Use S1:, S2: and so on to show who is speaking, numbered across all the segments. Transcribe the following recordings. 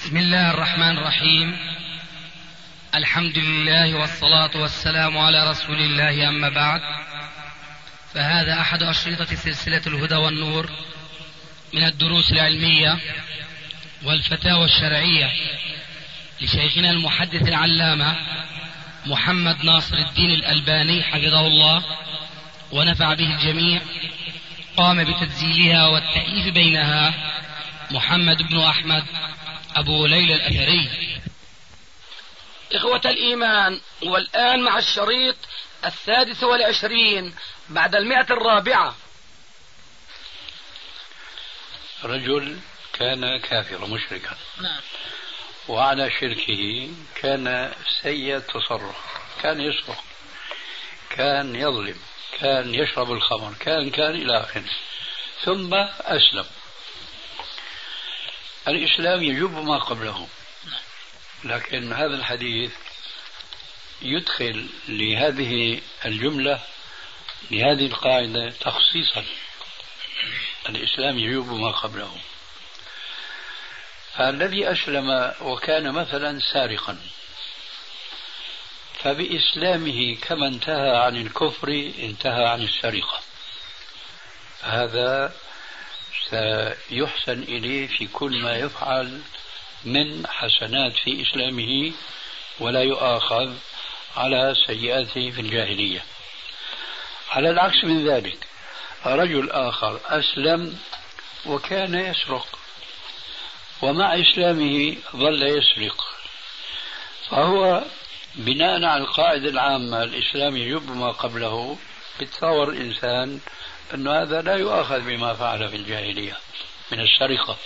S1: بسم الله الرحمن الرحيم. الحمد لله والصلاة والسلام على رسول الله، أما بعد، فهذا أحد أشرطة سلسلة الهدى والنور من الدروس العلمية والفتاوى الشرعية لشيخنا المحدث العلامة محمد ناصر الدين الألباني حفظه الله ونفع به الجميع. قام بتسجيلها والتأليف بينها محمد بن أحمد أبو ليلى الأثري.
S2: إخوة الإيمان، والآن مع الشريط 23 بعد 104.
S3: رجل كان كافرا مشركا،
S2: نعم،
S3: وعلى شركه كان سيء التصرف، كان يسرق، كان يظلم، كان يشرب الخمر، كان إلى آخره، ثم أسلم. الإسلام يجب ما قبله، لكن هذا الحديث يدخل لهذه الجملة، لهذه القاعدة تخصيصا. الإسلام يجب ما قبله. فالذي أسلم وكان مثلا سارقا، فبإسلامه كما انتهى عن الكفر انتهى عن السرقة، هذا سيحسن إليه في كل ما يفعل من حسنات في إسلامه، ولا يؤاخذ على سيئاته في الجاهلية. على العكس من ذلك، رجل آخر أسلم وكان يسرق، ومع إسلامه ظل يسرق، فهو بناء على القاعدة العامة الإسلام يجب ما قبله، يتصور الإنسان أن هذا لا يؤاخذ بما فعل في الجاهلية من السرقة.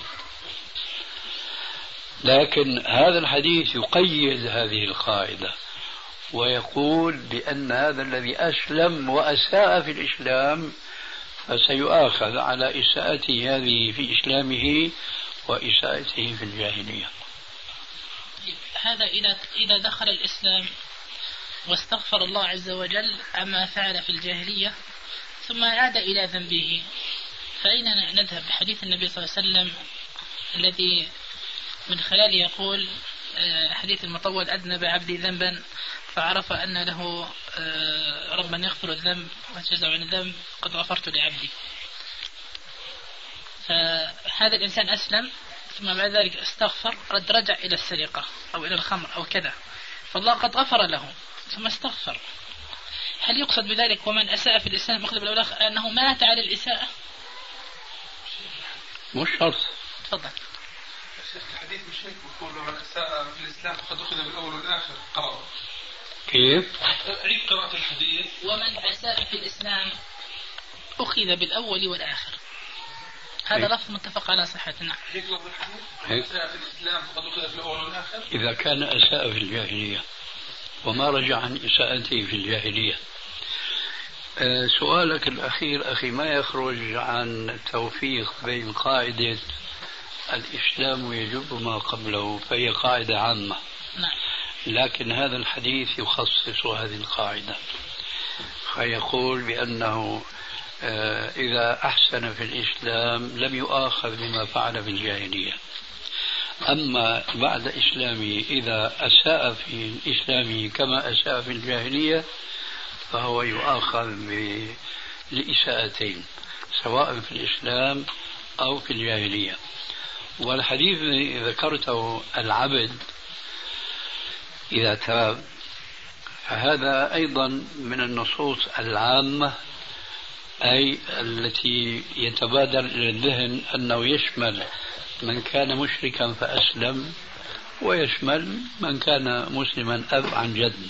S3: لكن هذا الحديث يقيد هذه القاعدة ويقول بأن هذا الذي أسلم وأساء في الإسلام فسيؤاخذ على إساءته هذه في إسلامه وإساءته في الجاهلية.
S4: هذا إذا دخل الإسلام واستغفر الله عز وجل عما فعل في الجاهلية ثم عاد إلى ذنبه، فأين نذهب بحديث النبي صلى الله عليه وسلم الذي من خلاله يقول حديث المطول: أذنب عبدي ذنبا فعرف أن له ربا يغفر الذنب ويجزع عن الذنب قد غفرت لعبدي. فهذا الإنسان أسلم ثم بعد ذلك استغفر، رجع إلى السرقة أو إلى الخمر أو كذا، فالله قد غفر له ثم استغفر. هل يقصد بذلك ومن أساء في الإسلام أخذ بالأولاخ أنه مات على الإساءة؟
S3: مش شرط.
S4: تفضل.
S5: الحديث مش هيك بيقول من أساء في الإسلام فقد أخذ بالأول والآخر. قرأ
S3: كيف؟
S5: عيد قراءة الحديث.
S4: ومن أساء في الإسلام أخذ بالأول والآخر، هذا لفظ متفق على صحته. نعم.
S5: هيك لفظ الحديث. أساء في الإسلام فقد أخذ بالأول والآخر.
S3: إذا كان أساء في الجاهلية وما رجع عن إساءته في الجاهلية. سؤالك الأخير أخي ما يخرج عن التوفيق بين قاعدة الإسلام يجب ما قبله، فهي قاعدة عامة.
S4: نعم.
S3: لكن هذا الحديث يخصص هذه القاعدة، فيقول بأنه إذا أحسن في الإسلام لم يؤاخذ بما فعل في الجاهلية، أما بعد إسلامه إذا أساء في إسلامه كما أساء في الجاهلية فهو يؤاخذ لإساءتين سواء في الإسلام أو في الجاهلية. والحديث الذي ذكرته العبد إذا تاب، فهذا أيضا من النصوص العامة، أي التي يتبادر إلى الذهن أنه يشمل من كان مشركا فأسلم ويشمل من كان مسلما أب عن جد.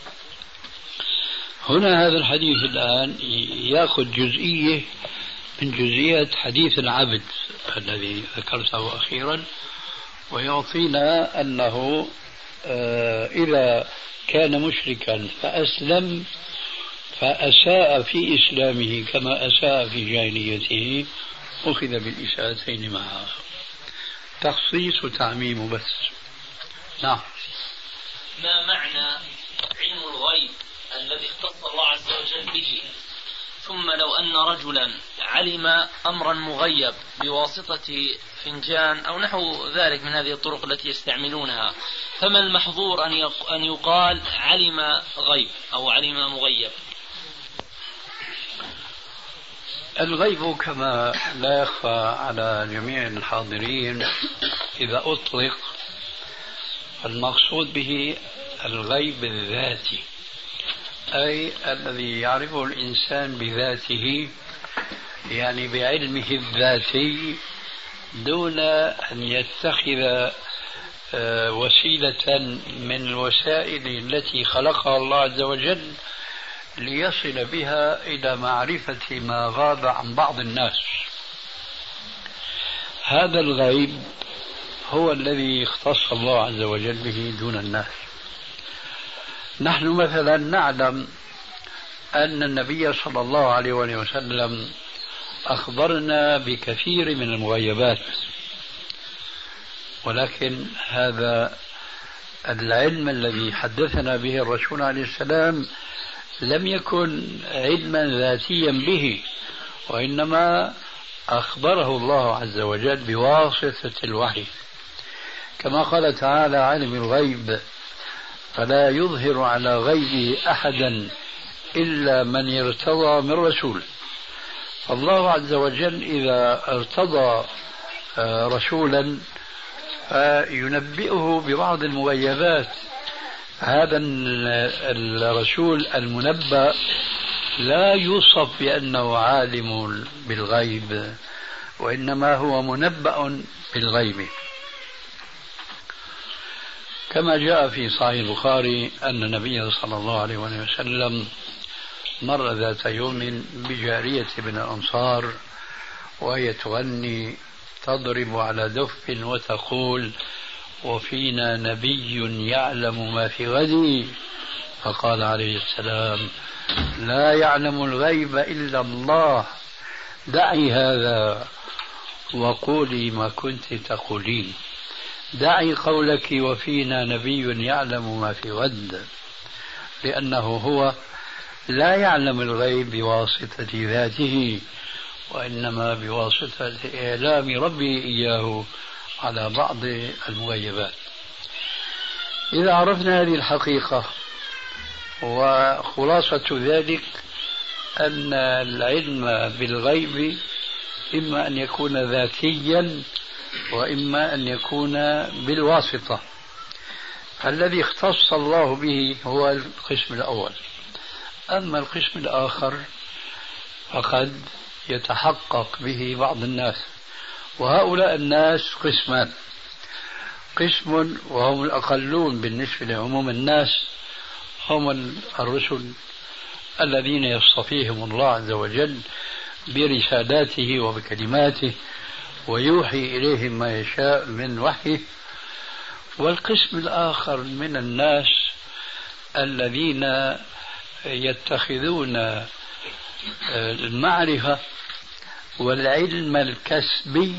S3: هنا هذا الحديث الآن يأخذ جزئية من جزئيات حديث العبد الذي ذكرته أخيرا، ويعطينا أنه إذا كان مشركا فأسلم فأساء في إسلامه كما أساء في جاهليته أخذ بالإساءتين معها. تخصيص وتعميم بس. نعم.
S6: ما معنى علم الغيب الذي اختص الله عز وجل به ثم لو أن رجلا علم أمرا مغيب بواسطة فنجان أو نحو ذلك من هذه الطرق التي يستعملونها، فما المحظور أن يقال علم غيب أو علم مغيب؟
S3: الغيب كما لا يخفى على جميع الحاضرين إذا أطلق المقصود به الغيب الذاتي، أي الذي يعرفه الإنسان بذاته، يعني بعلمه الذاتي دون أن يتخذ وسيلة من الوسائل التي خلقها الله عز وجل ليصل بها إلى معرفة ما غاب عن بعض الناس. هذا الغيب هو الذي اختص الله عز وجل به دون الناس. نحن مثلا نعلم أن النبي صلى الله عليه وسلم أخبرنا بكثير من المغيبات، ولكن هذا العلم الذي حدثنا به الرسول عليه السلام لم يكن علما ذاتيا به، وإنما أخبره الله عز وجل بواسطة الوحي، كما قال تعالى: عالم الغيب فلا يظهر على غيبه أحدا إلا من ارتضى من رسول. فالله عز وجل إذا ارتضى رسولا فينبئه ببعض المغيبات. هذا الرسول المنبأ لا يوصف بأنه عالم بالغيب، وإنما هو منبأ بالغيب، كما جاء في صحيح البخاري أن النبي صلى الله عليه وسلم مر ذات يوم بجارية من الأنصار وهي تغني تضرب على دف وتقول: وفينا نبي يعلم ما في غد. فقال عليه السلام: لا يعلم الغيب إلا الله، دعي هذا وقولي ما كنت تقولين. دعي قولك وفينا نبي يعلم ما في غد، لأنه هو لا يعلم الغيب بواسطة ذاته، وإنما بواسطة إعلام ربه إياه على بعض المغيبات. إذا عرفنا هذه الحقيقة، وخلاصة ذلك أن العلم بالغيب إما أن يكون ذاتيا وإما أن يكون بالواسطة. الذي اختص الله به هو القسم الأول. أما القسم الآخر فقد يتحقق به بعض الناس، وهؤلاء الناس قسمان: قسم وهم الأقلون بالنسبة لعموم الناس، هم الرسل الذين يصطفيهم الله عز وجل برسالاته وبكلماته ويوحي إليهم ما يشاء من وحيه. والقسم الآخر من الناس الذين يتخذون المعرفة والعلم الكسبي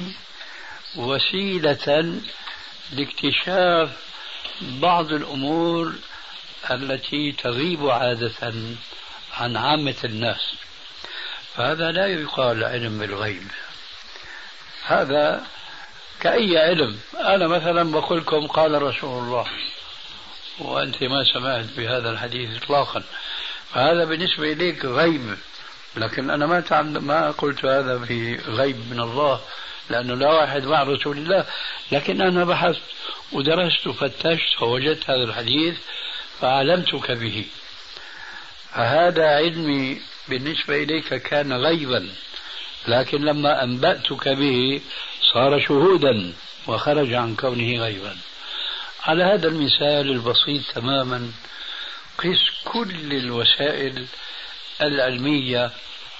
S3: وسيلة لاكتشاف بعض الأمور التي تغيب عادة عن عامة الناس، فهذا لا يقال علم بالغيب. هذا كأي علم. أنا مثلا بقول لكم قال رسول الله وأنت ما سمعت بهذا الحديث إطلاقا، فهذا بالنسبة إليك غيب، لكن أنا ما قلت هذا في غيب من الله، لأنه لا واحد مع رسول الله، لكن أنا بحثت ودرست وفتشت فوجدت هذا الحديث فعلمتك به، فهذا علمي بالنسبة إليك كان غيبا، لكن لما أنبأتك به صار شهودا وخرج عن كونه غيبا. على هذا المثال البسيط تماما قس كل الوسائل العلمية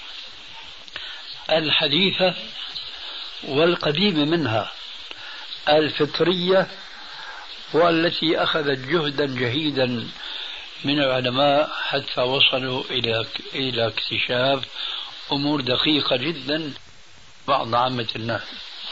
S3: الحديثة والقديمة منها، الفطرية والتي أخذت جهدا جهيدا من العلماء حتى وصلوا إلى اكتشاف أمور دقيقة جدا بعض عامة الناس.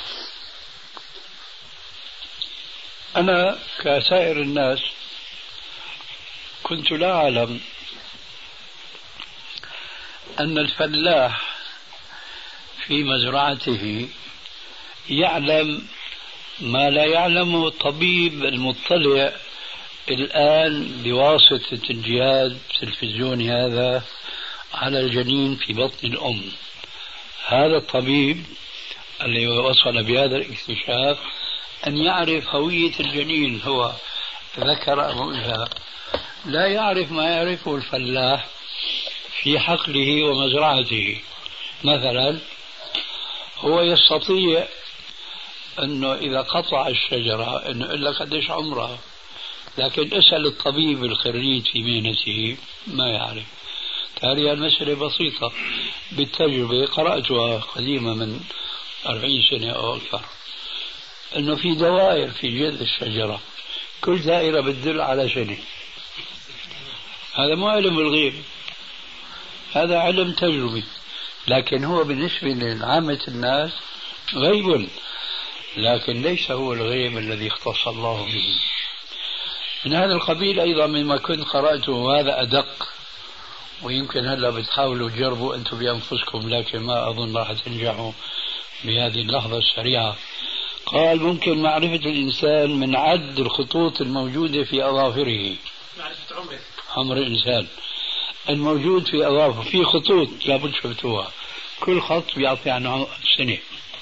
S3: أنا كسائر الناس كنت لا أعلم أن الفلاح في مزرعته يعلم ما لا يعلمه الطبيب المطلع الآن بواسطة الجهاز التلفزيوني هذا على الجنين في بطن الأم. هذا الطبيب الذي وصل بهذا الاكتشاف أن يعرف هوية الجنين هو ذكر أم أنثى، لا يعرف ما يعرفه الفلاح في حقله ومزرعته. مثلا هو يستطيع أنه إذا قطع الشجرة أنه يقول لك قديش عمرها، لكن اسأل الطبيب الخريج في مهنته ما يعرف. تالي المسألة بسيطة بالتجربة قرأتها قديمة من 40 سنة أو أكثر، أنه في دوائر في جذع الشجرة كل دائرة بتدل على سنة. هذا مو علم الغيب، هذا علم تجربي، لكن هو بالنسبة لعامة الناس غيب، لكن ليس هو الغيب الذي اختص الله به. من هذا القبيل أيضا مما كنت قرأته، وهذا أدق، ويمكن هلا بتحاولوا تجربوا أنتم بأنفسكم، لكن ما أظن راح تنجحوا بهذه اللحظة السريعة. قال ممكن معرفة الإنسان من عد الخطوط الموجودة في أظافره. معرفة عمر الإنسان الموجود في أظافره، في خطوط لابد شفتوها، كل خط بيعطي عنه سنة.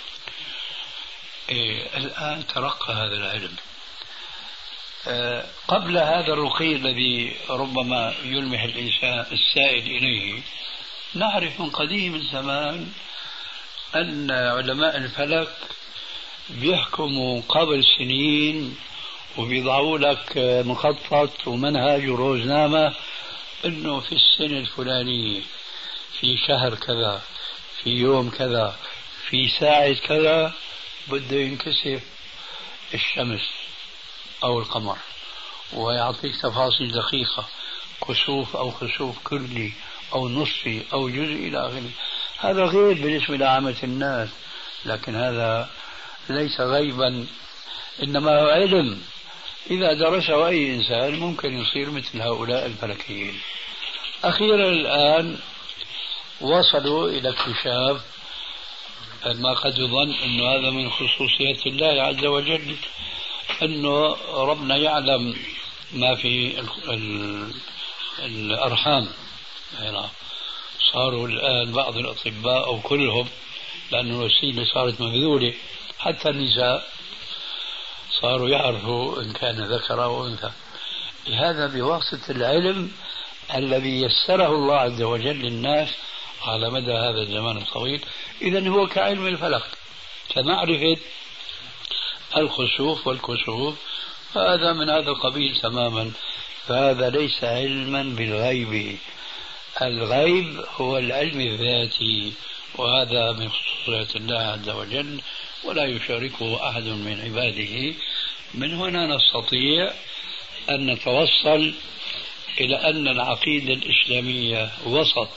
S3: الآن ترقى هذا العلم. قبل هذا الرقي الذي ربما يلمح الإنسان السائل إليه، نعرف من قديم الزمان أن علماء الفلك بيحكموا قبل سنين وبيضعوا لك مخطط ومنهج وروزنامة أنه في السنة الفلانية في شهر كذا في يوم كذا في ساعة كذا بده ينكسف الشمس أو القمر، ويعطيك تفاصيل دقيقة، كسوف أو خسوف كلي أو نصفي أو جزئي إلى آخره. هذا غيب بالنسبة لعامة الناس، لكن هذا ليس غيبا، إنما هو علم إذا درسه أي إنسان ممكن يصير مثل هؤلاء الفلكيين. أخيرا الآن وصلوا إلى اكتشاف ما قد يظن أن هذا من خصوصيات الله عز وجل، أنه ربنا يعلم ما في الأرحام. صاروا الآن بعض الأطباء أو كلهم، لأن الوسيلة صارت مبذولة، حتى النساء صاروا يعرفوا إن كان ذكر أو أنثى. هذا بواسطة العلم الذي يسره الله عز وجل للناس على مدى هذا الزمان الطويل. إذن هو كعلم الفلك، كمعرفة الخسوف والكسوف، هذا من هذا القبيل تماما. فهذا ليس علما بالغيب، الغيب هو العلم الذاتي، وهذا من خصوصيات الله عز وجل ولا يشاركه أحد من عباده. من هنا نستطيع أن نتوصل إلى أن العقيدة الإسلامية وسط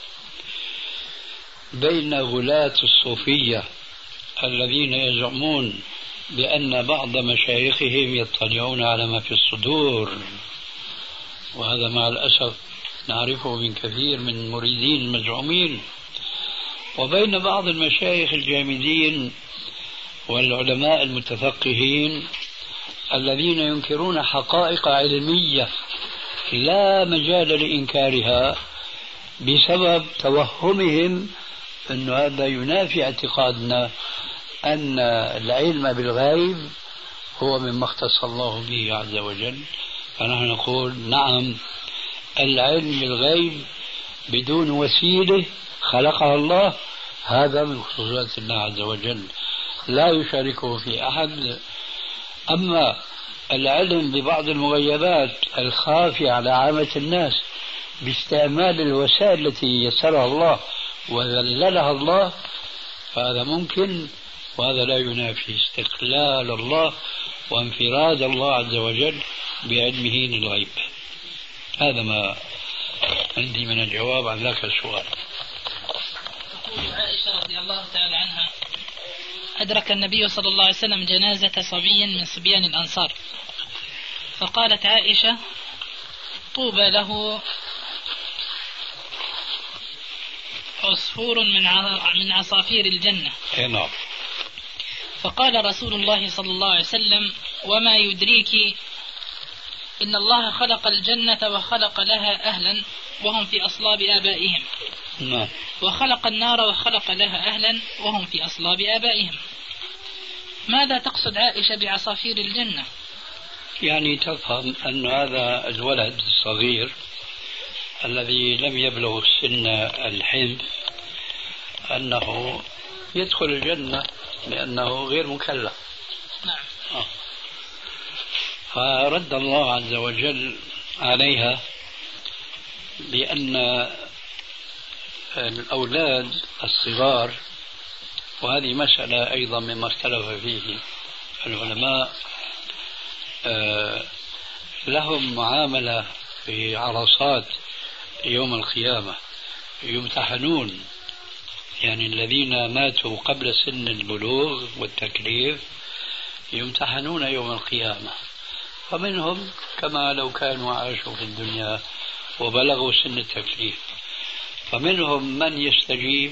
S3: بين غلاة الصوفية الذين يزعمون بأن بعض مشايخهم يطلعون على ما في الصدور، وهذا مع الأسف نعرفه من كثير من مريدين المزعومين، وبين بعض المشايخ الجامدين والعلماء المتفقهين الذين ينكرون حقائق علمية لا مجال لإنكارها بسبب توهمهم أن هذا ينافي اعتقادنا أن العلم بالغيب هو مما اختص الله به عز وجل. فنحن نقول نعم، العلم بالغيب بدون وسيلة خلقها الله هذا من خصوصيات الله عز وجل، لا يشاركه في أحد. أما العلم ببعض المغيبات الخافية على عامة الناس باستعمال الوسائل التي يسرها الله وذللها الله، فهذا ممكن، وهذا لا ينافي استقلال الله وانفراد الله عز وجل بعلمه للغيب. هذا ما عندي من الجواب عن ذاك السؤال.
S4: تقول عائشة رضي الله تعالى عنها: أدرك النبي صلى الله عليه وسلم جنازة صبي من صبيان الأنصار، فقالت عائشة: طوبى له عصفور من عصافير الجنة.
S3: نعم.
S4: فقال رسول الله صلى الله عليه وسلم: وما يدريك إن الله خلق الجنة وخلق لها أهلا وهم في أصلاب آبائهم.
S3: نعم.
S4: وخلق النار وخلق لها أهلا وهم في أصلاب آبائهم. ماذا تقصد عائشة بعصافير الجنة؟
S3: يعني تفهم أن هذا الولد الصغير الذي لم يبلغ سن الحنث أنه يدخل الجنة لأنه غير مكلف.
S4: نعم.
S3: فرد الله عز وجل عليها بأن الأولاد الصغار، وهذه مسألة أيضا مما اختلف فيه العلماء، لهم معاملة في عرصات يوم القيامة، يمتحنون. يعني الذين ماتوا قبل سن البلوغ والتكليف يمتحنون يوم القيامة، فمنهم كما لو كانوا عاشوا في الدنيا وبلغوا سن التكليف، فمنهم من يستجيب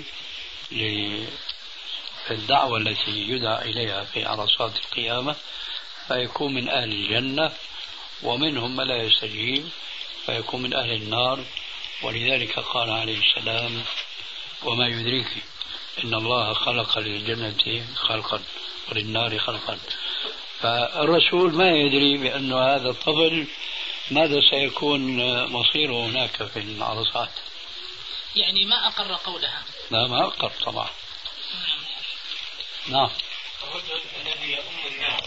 S3: للدعوة التي يدعى إليها في عرصات القيامة فيكون من أهل الجنة، ومنهم من لا يستجيب فيكون من أهل النار. ولذلك قال عليه السلام: وما يدريك إن الله خلق للجنة خلقا وللنار خلقا. فالرسول ما يدري بأن هذا الطفل ماذا سيكون مصيره هناك في العرصات.
S4: يعني ما أقر قولها.
S3: لا، ما أقر طبعا. نعم.
S7: الرجل الذي يؤم الناس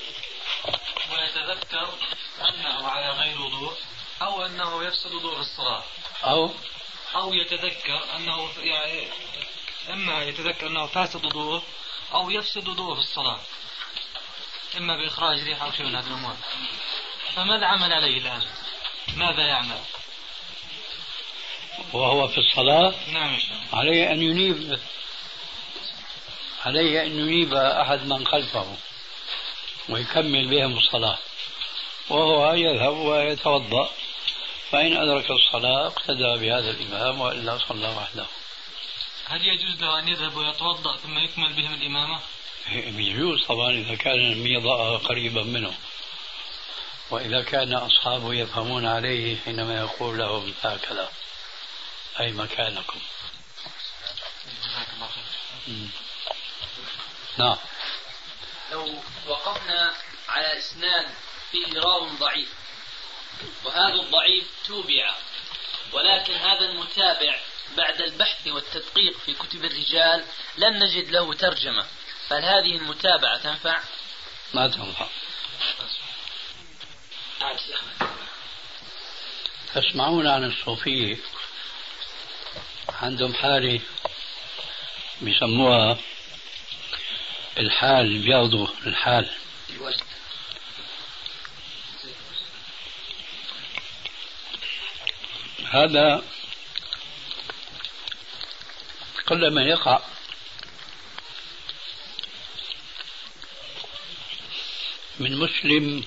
S7: ويتذكر أنه على غير وضوء أو أنه يفسد وضوء الصلاة، أو يتذكر أنه يعني إما يتذكر أنه فاسد وضوءه أو يفسد وضوءه في الصلاة، إما بإخراج ريح أو شيء من هذه الأمور، فماذا عمل عليه الآن؟ ماذا يعمل؟
S3: وهو في الصلاة؟
S7: نعم.
S3: عليه أن ينيب أحد من خلفه ويكمل بهم الصلاة، وهو يذهب ويتوضأ، فإن أدرك الصلاة اقتدى بهذا الإمام وإلا صلى وحده.
S7: هل يجوز له أن يذهب ويتوضأ ثم يكمل بهم الإمامة؟
S3: يجوز طبعا إذا كان الميضاء قريبا منه، وإذا كان أصحابه يفهمون عليه حينما يقول لهم هكذا: أي مكانكم. نعم.
S6: لو وقفنا على إسناد فيه راو ضعيف، وهذا الضعيف توبع، ولكن هذا المتابع بعد البحث والتدقيق في كتب الرجال لم نجد له ترجمة، فهل هذه المتابعة تنفع؟
S3: ما تنفع. تسمعون عن الصوفية عندهم حالة بيسموها الحال، بياخذوا الحال. هذا قلما يقع من مسلم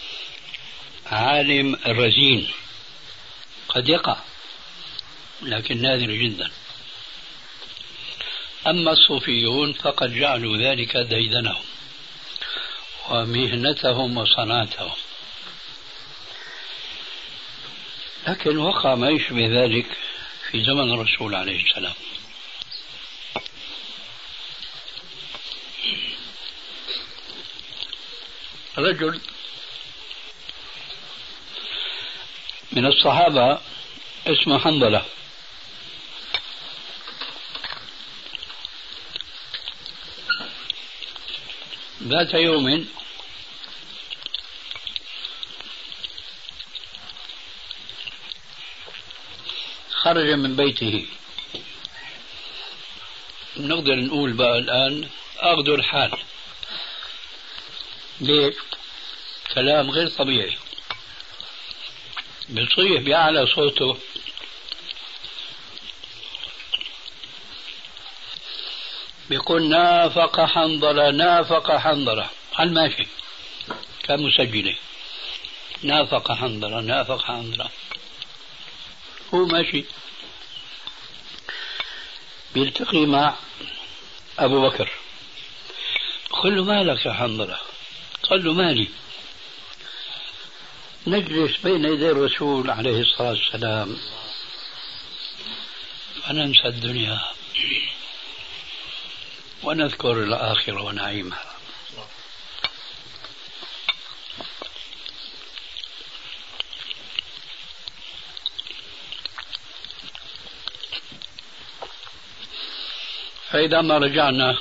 S3: عالم رزين، قد يقع لكن نادر جدا. أما الصوفيون فقد جعلوا ذلك ديدنهم ومهنتهم وصنعتهم، لكن وقع ما يشبه ذلك في زمن الرسول عليه السلام. رجل من الصحابة اسمه حنظلة، ذات يوم خرج من بيته، نقدر نقول بقى الآن أخذوا الحال. ليش؟ كلام غير طبيعي، بيصيح بأعلى صوته: بيقول نافق حنظلة نافق حنظلة على الماشي، كان مسجله نافق حنظلة نافق حنظلة، هو ماشي. بيلتقي مع أبو بكر، قل له مالك يا حنظلة؟ قال له مالي، نجلس بين يدي الرسول عليه الصلاة والسلام فننسى الدنيا ونذكر الآخرة ونعيمها. فإذا ما رجعنا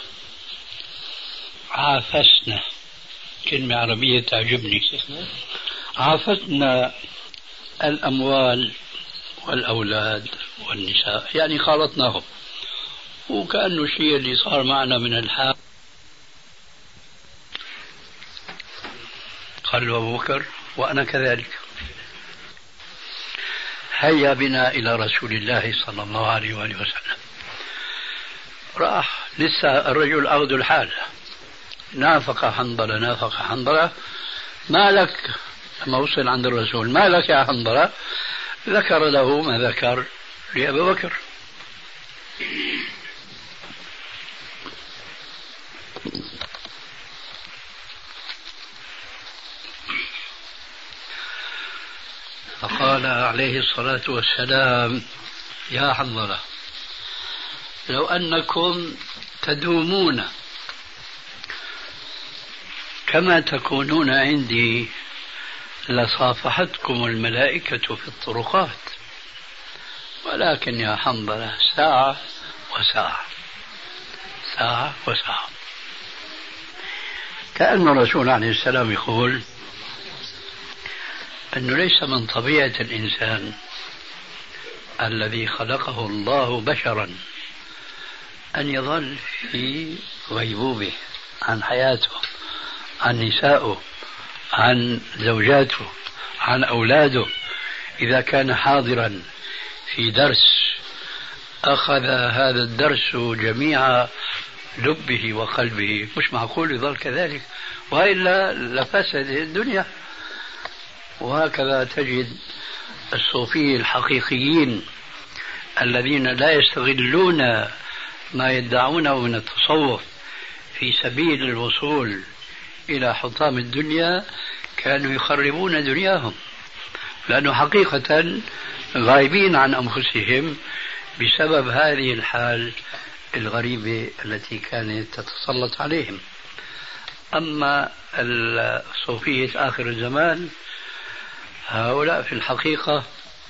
S3: عافسنا، كلمة عربية تعجبني، عافسنا الأموال والأولاد والنساء، يعني خالطناهم، وكأنه الشيء اللي صار معنا من الحال. قال له أبو بكر وأنا كذلك، هيا بنا إلى رسول الله صلى الله عليه وآله وسلم. راح لسه الرجل أخذ الحال، نافق حنظلة، ما لك؟ لما وصل عند الرسول ما لك يا حنظلة؟ ذكر له ما ذكر لأبي بكر. فقال عليه الصلاة والسلام يا حنظلة لو أنكم تدومون كما تكونون عندي لصافحتكم الملائكة في الطرقات، ولكن يا حنظلة ساعة وساعة، ساعة وساعة. كأن الرسول عليه السلام يقول أنه ليس من طبيعة الإنسان الذي خلقه الله بشرا أن يظل في غيبوبة عن حياته، عن نسائه، عن زوجاته، عن أولاده. إذا كان حاضرا في درس أخذ هذا الدرس جميع لبه وقلبه، مش معقول يظل كذلك، وإلا لفسد الدنيا. وهكذا تجد الصوفية الحقيقيين الذين لا يستغلون ما يدعونه من التصوف في سبيل الوصول إلى حطام الدنيا، كانوا يخربون دنياهم، لأنه حقيقة غايبين عن أنفسهم بسبب هذه الحال الغريبة التي كانت تتسلط عليهم. أما الصوفية آخر الزمان هؤلاء في الحقيقة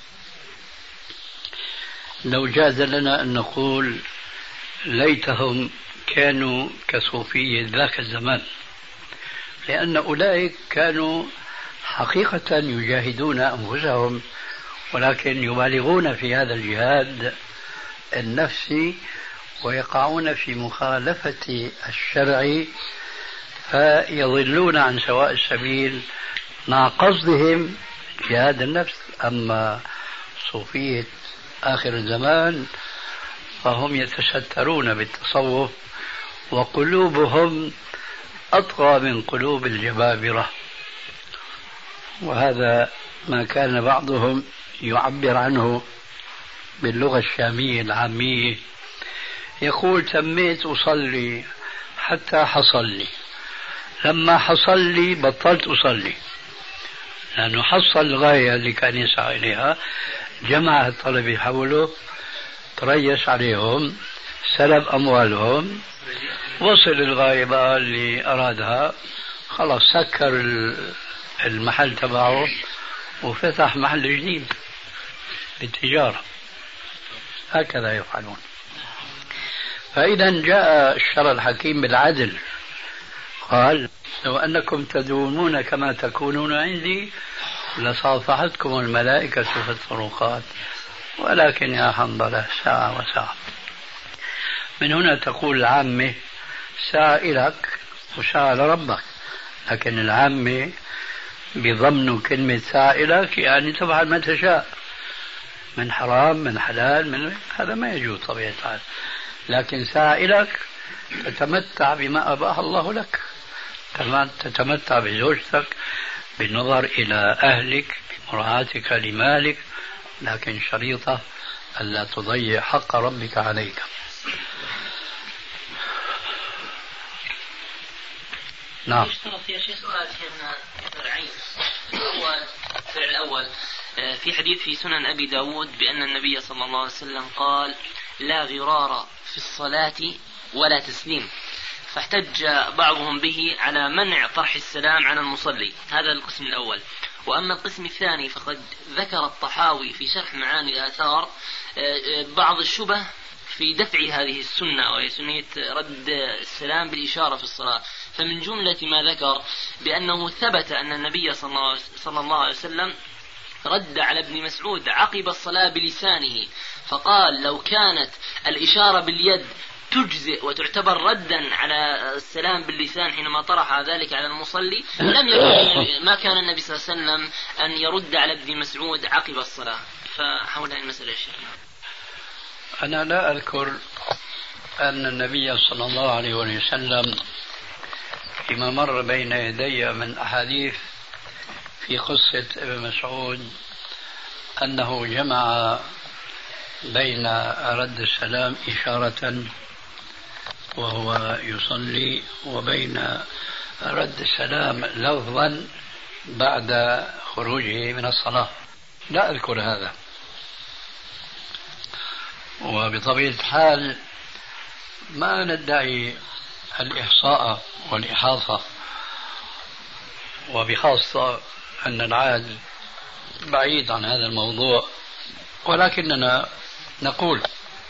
S3: لو جاز لنا أن نقول ليتهم كانوا كصوفية ذاك الزمان، لأن أولئك كانوا حقيقة يجاهدون أنفسهم، ولكن يبالغون في هذا الجهاد النفسي ويقعون في مخالفة الشرع، فيضلون عن سواء السبيل مع قصدهم جهاد النفس. أما صوفية آخر الزمان فهم يتسترون بالتصوف، وقلوبهم أطغى من قلوب الجبابرة. وهذا ما كان بعضهم يعبر عنه باللغة الشامية العامية، يقول تميت أصلي حتى حصل لي، لما حصل لي بطلت أصلي، لأنه حصل الغاية اللي كان يسعى إليها، جمع الطلبة حوله، تريس عليهم، سلب أموالهم، وصل الغاية بقى اللي أرادها، خلاص سكر المحل تبعه وفتح محل جديد للتجارة. هكذا يفعلون. فإذا جاء الشرع الحكيم بالعدل، قال لو أنكم تدومون كما تكونون عندي لصافحتكم الملائكة في الطرقات، ولكن يا حنظلة ساعة وساعة. من هنا تقول العامة ساعة إلك وساعة لربك، لكن العامة بضمن كلمة ساعة إلك يعني تفعل ما تشاء من حرام من حلال، من هذا ما يجوز طبيعة الحال. لكن ساعة إلك تتمتع بما أباح الله لك، كما تتمتع بزوجتك بالنظر إلى أهلك بمراعاتك لمالك، لكن شريطة ألا تضيع حق ربك عليك. نعم.
S6: يشترط يا شيخ سؤال شيخنا فرعين. الفرع الأول في حديث في سنن أبي داود بأن النبي صلى الله عليه وسلم قال لا غرار في الصلاة ولا تسليم، فاحتج بعضهم به على منع طرح السلام على المصلي. هذا القسم الأول. وأما القسم الثاني فقد ذكر الطحاوي في شرح معاني الآثار بعض الشبه في دفع هذه السنة، وهي سنة رد السلام بالإشارة في الصلاة. فمن جملة ما ذكر بأنه ثبت أن النبي صلى الله عليه وسلم رد على ابن مسعود عقب الصلاة بلسانه، فقال لو كانت الإشارة باليد تجزئ وتعتبر ردا على السلام باللسان حينما طرح ذلك على المصلي لم يكن ما كان النبي صلى الله عليه وسلم أن يرد على ابن مسعود عقب الصلاة. فحول هذه المسألة الشيخ.
S3: أنا لا أذكر أن النبي صلى الله عليه وسلم فيما مر بين يدي من أحاديث في قصة ابن مسعود أنه جمع بين رد السلام إشارة وهو يصلي وبين رد السلام لفظا بعد خروجه من الصلاة. لا أذكر هذا، وبطبيعة الحال ما ندعي الإحصاء والإحاطة، وبخاصة أن العالم بعيد عن هذا الموضوع، ولكننا نقول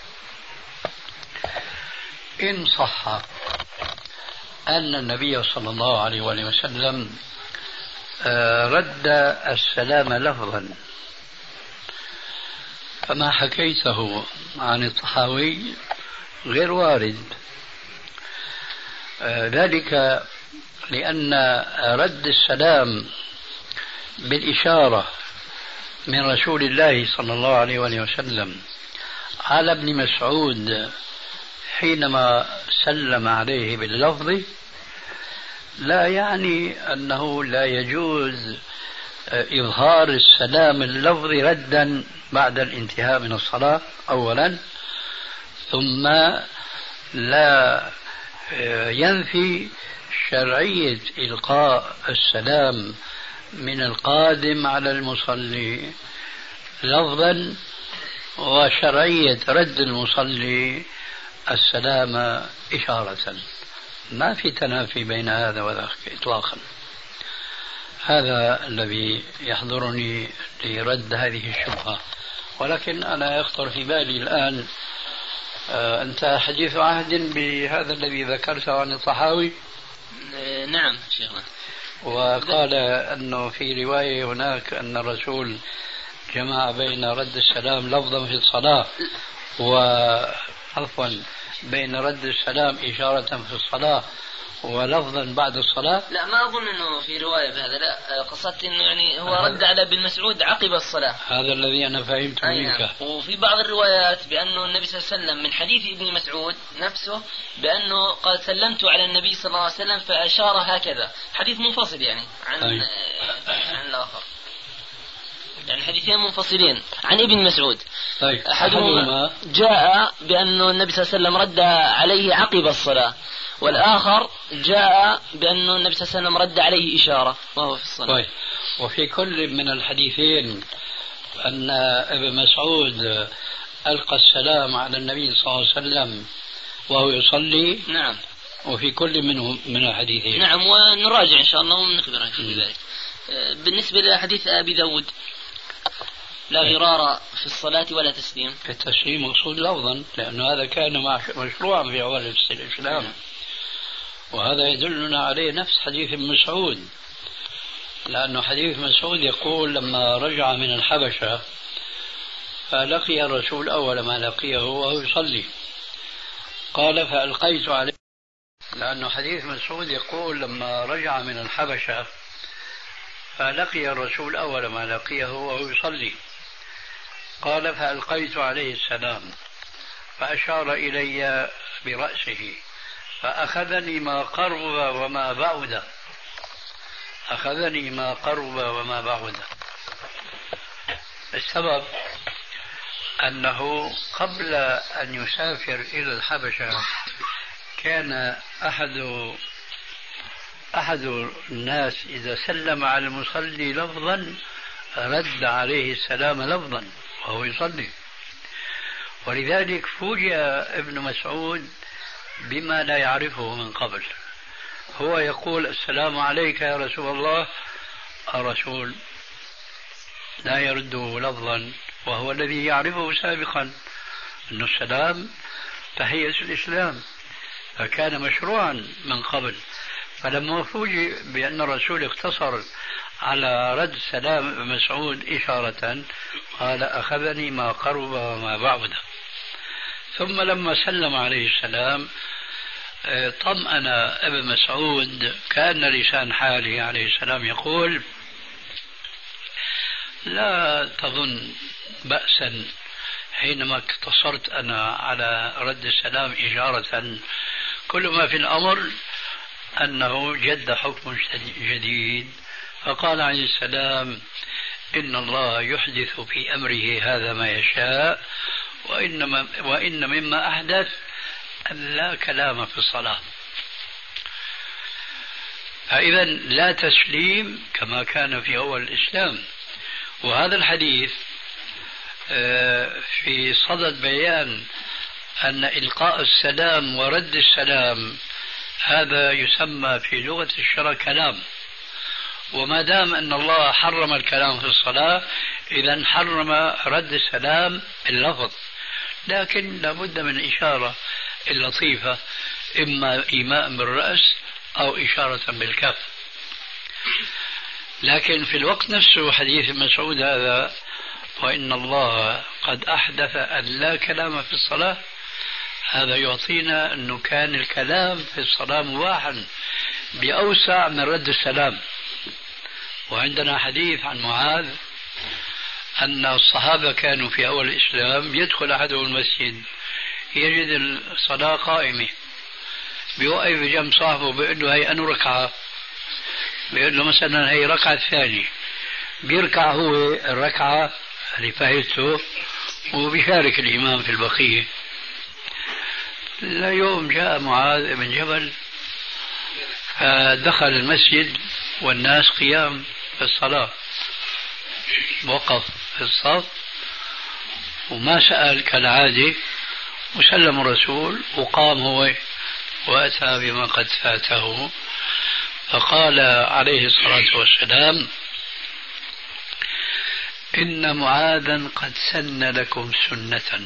S3: إن صح أن النبي صلى الله عليه وسلم رد السلام لفظا، فما حكيته عن الطحاوي غير وارد، ذلك لأن رد السلام بالإشارة من رسول الله صلى الله عليه وسلم على ابن مسعود حينما سلم عليه باللفظ لا يعني أنه لا يجوز إظهار السلام اللفظي ردا بعد الانتهاء من الصلاة أولا، ثم لا ينفي شرعية إلقاء السلام من القادم على المصلي لفظا، وشرعية رد المصلي السلام إشارة. ما في تنافي بين هذا وذاك إطلاقا. هذا الذي يحضرني لرد هذه الشبهة. ولكن أنا يخطر في بالي الآن أنت حديث عهد بهذا الذي ذكرته عن الطحاوي؟
S6: نعم شيخنا.
S3: وقال أنه في رواية هناك أن الرسول جمع بين رد السلام لفظا في الصلاة وعفوا بين رد السلام إشارة في الصلاة ولفظا بعد الصلاة.
S6: لا ما أظن أنه في رواية بهذا، لا قصدت أنه يعني هو رد على ابن مسعود عقب الصلاة.
S3: هذا الذي أنا فهمته منك.
S6: وفي بعض الروايات بأنه النبي صلى الله عليه وسلم من حديث ابن مسعود نفسه بأنه قال سلمت على النبي صلى الله عليه وسلم فأشار هكذا. حديث منفصل يعني عن الآخر، يعني حديثين منفصلين عن ابن مسعود. أحدهما جاء بأنه النبي صلى الله عليه وسلم رد عليه عقب الصلاة، والآخر جاء بأنه النبي صلى الله عليه وسلم رد عليه إشارة وهو في الصلاة.
S3: وفي كل من الحديثين أن ابن مسعود ألقى السلام على النبي صلى الله عليه وسلم وهو يصلي.
S6: نعم.
S3: وفي كل منهم من الحديثين.
S6: نعم، ونراجع إن شاء الله ونخبر عن ذلك. بالنسبة لحديث أبي داود لا غرار في الصلاة ولا تسليم.
S3: التسليم مقصود لفظا، لأنه هذا كان مشروعا في أول الإسلام، وهذا يدلنا عليه نفس حديث ابن مسعود، لأنه حديث مسعود يقول لما رجع من الحبشة فلقي الرسول أول ما لقيه وهو يصلي، قال فألقيت عليه، لأنه حديث مسعود يقول لما رجع من الحبشة فلقي الرسول أول ما لقيه وهو يصلي، قال فألقيت عليه السلام فأشار إلي برأسه فأخذني ما قرب وما بعد، أخذني ما قرب وما بعد. السبب أنه قبل أن يسافر إلى الحبشة كان أحد أحد الناس إذا سلم على المصلي لفظا رد عليه السلام لفظا وهو يصلي. ولذلك فوجئ ابن مسعود بما لا يعرفه من قبل. هو يقول السلام عليك يا رسول الله، الرسول لا يرده لفظا وهو الذي يعرفه سابقا أن السلام تحية الإسلام، فكان مشروعا من قبل. فلما فوجئ بأن الرسول اقتصر على رد سلام ابن مسعود إشارة قال أخذني ما قرب وما بعد. ثم لما سلم عليه السلام طمأن ابن مسعود، كأن لسان حاله عليه السلام يقول لا تظن بأسا حينما اقتصرت أنا على رد السلام إشارة، كل ما في الأمر أنه جد حكم جديد. فقال عليه السلام إن الله يحدث في أمره هذا ما يشاء، وإن مما أحدث أن لا كلام في الصلاة. فإذا لا تسليم كما كان في أول الإسلام. وهذا الحديث في صدد بيان أن إلقاء السلام ورد السلام هذا يسمى في لغة الشرع كلام، وما دام أن الله حرم الكلام في الصلاة إذن حرم رد السلام اللفظ، لكن لابد من إشارة اللطيفة، إما إيماء بالرأس أو إشارة بالكف. لكن في الوقت نفسه حديث مسعود هذا وإن الله قد أحدث أن لا كلام في الصلاة، هذا يعطينا أنه كان الكلام في الصلاة مباحا بأوسع من رد السلام. وعندنا حديث عن معاذ أن الصحابة كانوا في أول الإسلام يدخل أحدهم المسجد يجد الصلاة قائمة، بيوقف بجنب صاحبه بيقول له هي أنو ركعة، بيقول له مثلا هي ركعة الثانية، بيركع هو الركعة اللي فايته وبيشارك الإمام في البقية. يوم جاء معاذ بن جبل دخل المسجد والناس قيام في الصلاة، وقف في الصف وما سأل كالعادة، وسلم الرسول وقام هو وأتى بما قد فاته. فقال عليه الصلاة والسلام إن معاذا قد سن لكم سنة،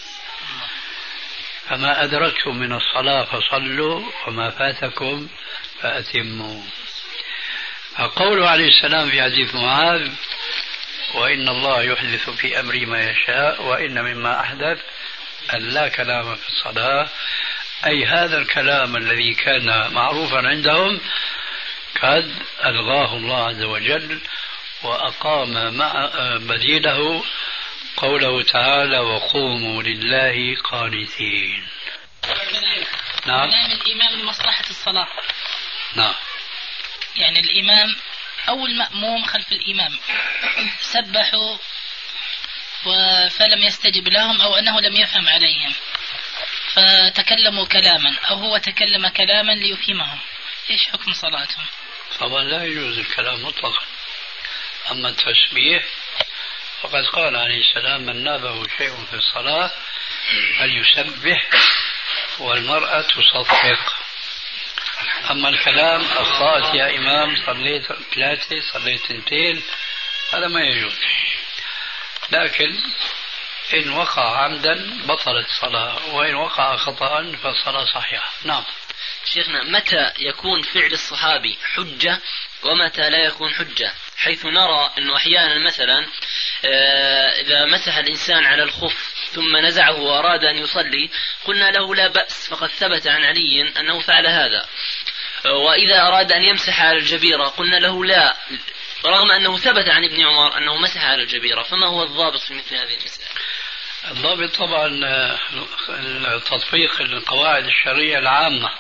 S3: فما أدركتم من الصلاة فصلوا وما فاتكم فأتموا. فقوله عليه السلام في حديث معاذ وإن الله يحدث في أمري ما يشاء وإن مما أحدث أن لا كلام في الصلاة، أي هذا الكلام الذي كان معروفا عندهم قد ألغاه الله عز وجل وأقام مع بديله قوله تعالى وقوموا لله قانتين. نعم.
S4: كلام الإمام لمصلحة الصلاة.
S3: نعم.
S4: يعني الإمام أو المأموم خلف الإمام سبحوا فلم يستجب لهم أو أنه لم يفهم عليهم فتكلموا كلاما أو هو تكلم كلاما ليفهمهم، إيش حكم صلاتهم؟
S3: طبعا لا يجوز الكلام مطلقا. أما التسبيح فقد قال عليه السلام من نابه شيء في الصلاة فليسبح والمرأة تصفق. أما الكلام أخطأت يا إمام صليت 3 صليت 2 هذا ما يجوز، لكن إن وقع عمدا بطلت الصلاة وإن وقع خطأ فالصلاة صحيحة. نعم.
S6: شيخنا متى يكون فعل الصحابي حجة ومتى لا يكون حجة؟ حيث نرى أنه أحيانا مثلا إذا مسح الإنسان على الخف ثم نزعه وأراد أن يصلي قلنا له لا بأس فقد ثبت عن علي أنه فعل هذا، وإذا أراد أن يمسح على الجبيرة قلنا له لا، رغم أنه ثبت عن ابن عمر أنه مسح على الجبيرة. فما هو الضابط في مثل هذه المسائل؟
S3: الضابط طبعا تطبيق القواعد الشرعية العامة.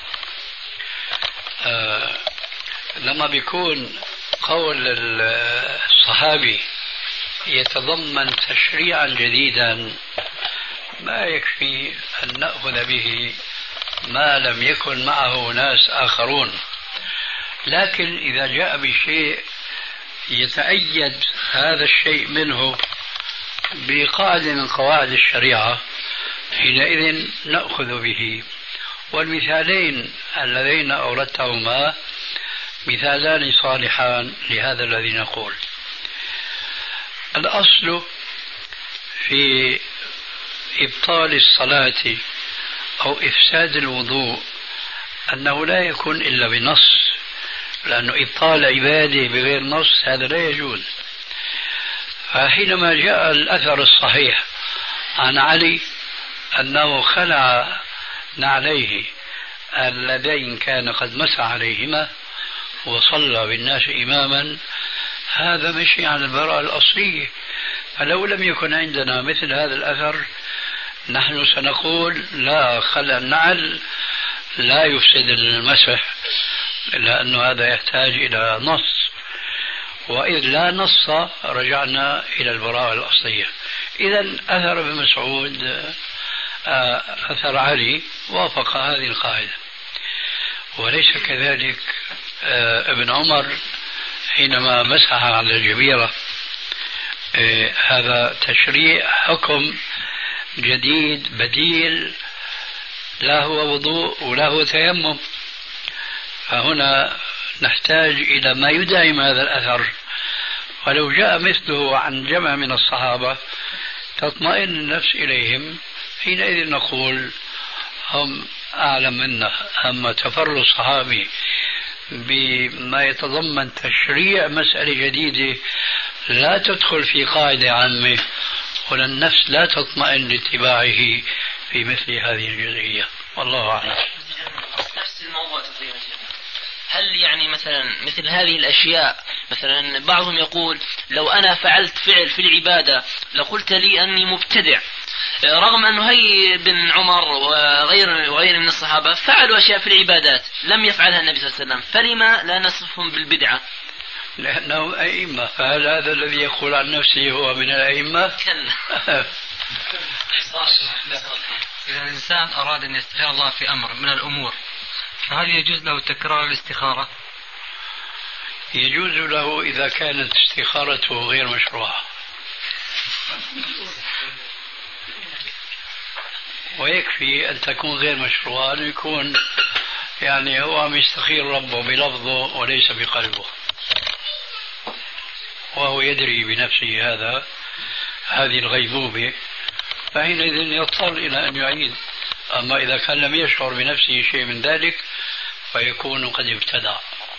S3: لما بيكون قول الصحابي يتضمن تشريعا جديدا ما يكفي أن نأخذ به ما لم يكن معه ناس آخرون. لكن إذا جاء بشيء يتأيد هذا الشيء منه بقاعدة من قواعد الشريعة حينئذ نأخذ به. والمثالين اللذين أوردتهما مثالان صالحان لهذا الذي نقول. الأصل في إبطال الصلاة أو إفساد الوضوء أنه لا يكون إلا بنص، لأنه إبطال عبادة بغير نص هذا لا يجوز. فحينما جاء الأثر الصحيح عن علي أنه خلع نعليه اللذين كان قد مسح عليهما وصلى بالناس إماما، هذا مشي على البراءة الأصلية. فلو لم يكن عندنا مثل هذا الأثر نحن سنقول لا، خلع النعل لا يفسد المسح، لأن هذا يحتاج إلى نص، وإذ لا نص رجعنا إلى البراءة الأصلية. إذا أثر ابن مسعود أثر علي وافق هذه القاعدة. وليس كذلك ابن عمر حينما مسح على الجبيرة، هذا تشريع حكم جديد بديل، لا هو وضوء ولا هو تيمم. فهنا نحتاج إلى ما يدعم هذا الأثر، ولو جاء مثله عن جمع من الصحابة تطمئن النفس إليهم، حينئذ نقول هم أعلم منا. أما تفرد الصحابي بما يتضمن تشريع مسألة جديدة لا تدخل في قاعدة عامة، ولا النفس لا تطمئن لاتباعه في مثل هذه الجزئية. والله أعلم.
S6: نفس الموضوع تقريبا. هل يعني مثل هذه الأشياء، مثلا بعضهم يقول لو أنا فعلت فعل في العبادة لقلت لي أني مبتدع، رغم أنه هي بن عمر وغير من الصحابة فعلوا أشياء في العبادات لم يفعلها النبي صلى الله عليه وسلم، فلما لا نصفهم بالبدعة؟
S3: لأنهم أئمة. فهل هذا الذي يقول عن نفسه هو من الأئمة؟
S7: إذا الإنسان أراد أن يستخير الله في أمر من الأمور، فهل يجوز له تكرار الاستخارة؟
S3: يجوز له إذا كانت استخارته غير مشروعة، ويكفي أن تكون غير مشروعة، أن يكون يعني هو عم يستخير ربه بلفظه وليس بقلبه، وهو يدري بنفسه هذه الغيبوبة، فحينئذ يضطر إلى أن يعيد. أما إذا كان لم يشعر بنفسه شيء من ذلك فيكون قد ابتدع.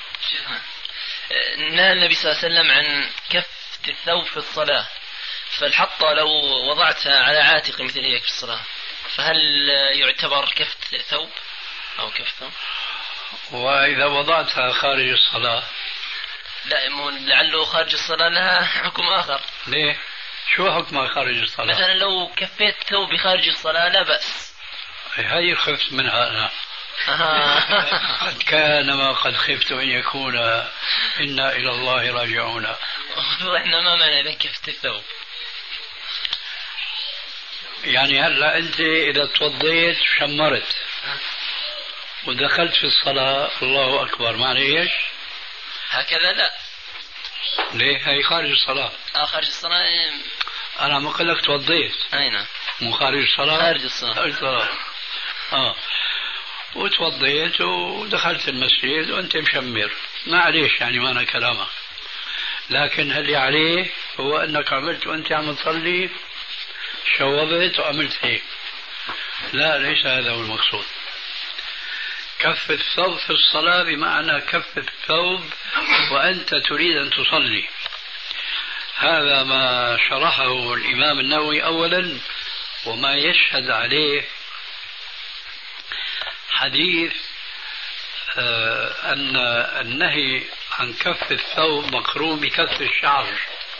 S6: نهى النبي صلى الله عليه وسلم عن كفة الثوب في الصلاة، فالحطة لو وضعتها على عاتق مثل هيك في الصلاة فهل يعتبر كفة ثوب أو كفة؟
S3: وإذا وضعتها خارج الصلاة؟
S6: لا، لعله خارج الصلاة لها حكم آخر.
S3: ليه؟ شو حكمها خارج الصلاة؟
S6: مثلا لو كفيت ثوبي خارج الصلاة لا بأس.
S3: هاي خفت منها أنا. قد كان ما قد خفت أن يكون إنا إلى الله راجعون.
S6: وإحنا ما معنى إذا كفت الثوب؟
S3: يعني هلا أنت إذا توضيت شمرت ودخلت في الصلاة الله أكبر، معنى إيش؟
S6: هكذا لا.
S3: ليه؟ هي خارج الصلاة.
S6: خارج الصلاة.
S3: أنا ما قلت لك توضيت.
S6: أين؟
S3: مو خارج الصلاة.
S6: خارج الصلاة.
S3: خارج الصلاة. وتوضيت ودخلت المسجد وأنت مشمر، ما عليش يعني ما أنا كلامك. لكن اللي عليه هو أنك عملت وأنت عم تصلي شوضت وعملت هيك. لا، ليس هذا هو المقصود. كف الثوب في الصلاة بمعنى كف الثوب وأنت تريد أن تصلي. هذا ما شرحه الإمام النووي أولا، وما يشهد عليه حديث أن النهي عن كف الثوب مقرون بكف الشعر.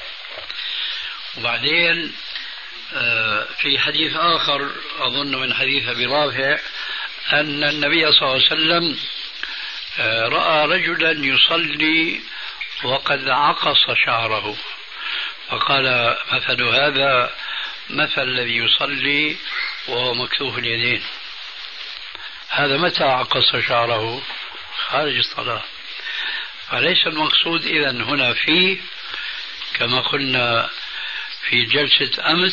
S3: وبعدين في حديث آخر أظن من حديث أبي رافع أن النبي صلى الله عليه وسلم رأى رجلا يصلي وقد عقص شعره، فقال مثل هذا مثل الذي يصلي وهو مكتوف اليدين. هذا متى عقص شعره؟ خارج الصلاة. فليس المقصود إذا هنا فيه كما قلنا في جلسة أمس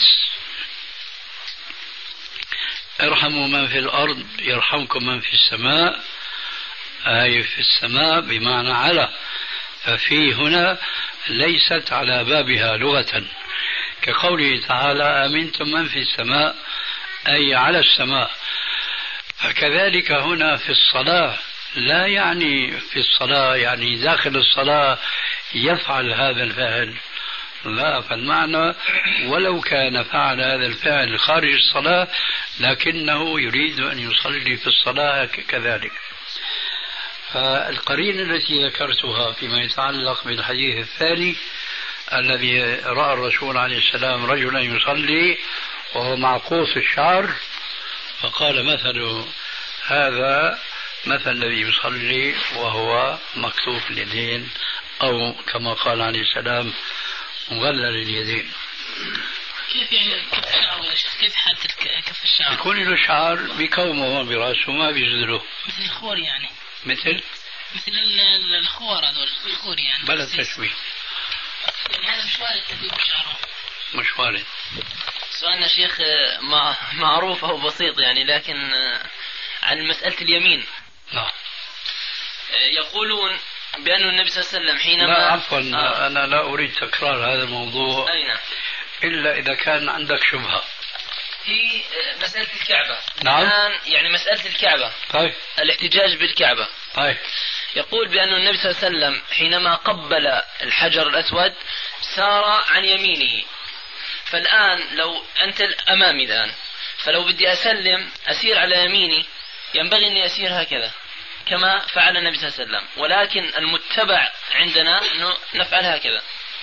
S3: ارحموا من في الأرض يرحمكم من في السماء، أي في السماء بمعنى على، ففي هنا ليست على بابها لغة، كقوله تعالى أمنتم من في السماء أي على السماء. فكذلك هنا في الصلاة لا يعني في الصلاة يعني داخل الصلاة يفعل هذا الفعل، لا، فالمعنى ولو كان فعل هذا الفعل خارج الصلاة لكنه يريد أن يصلي في الصلاة كذلك. فالقرينة التي ذكرتها فيما يتعلق بالحديث الثاني الذي رأى الرسول عليه السلام رجلا يصلي وهو معقوس الشعر فقال مثل هذا مثل الذي يصلي وهو مكتوف اليدين، أو كما قال عليه السلام مغلل اليدين.
S4: كيف يعني كف الشعر يا شيخ؟ كيف حالة كف الشعر؟ يكون
S3: له شعر بكومه براسه ما بيجدله
S4: مثل الخور يعني،
S3: مثل
S4: الخور، هذول الخور يعني
S3: بلا تشويه
S4: يعني. هذا مش وارد تثبيت شعره،
S3: مش وارد.
S6: سؤالنا شيخ معروف أو بسيط يعني، لكن عن مسألة اليمين.
S3: لا.
S6: يقولون بأن النبي صلى الله عليه وسلم حينما
S3: لا عفوا أنا لا أريد تكرار هذا الموضوع
S6: أين؟
S3: إلا إذا كان عندك شبهة
S6: في مسألة الكعبة.
S3: نعم.
S6: الآن يعني مسألة الكعبة،
S3: طيب.
S6: الاحتجاج بالكعبة.
S3: طيب.
S6: يقول بأن النبي صلى الله عليه وسلم حينما قبل الحجر الأسود سار عن يمينه، فالآن لو أنت أمامي الآن فلو بدي أسلم أسير على يميني ينبغي أني أسير هكذا كما فعل النبي صلى الله عليه وسلم، ولكن المتبع عندنا أنه نفعل هكذا،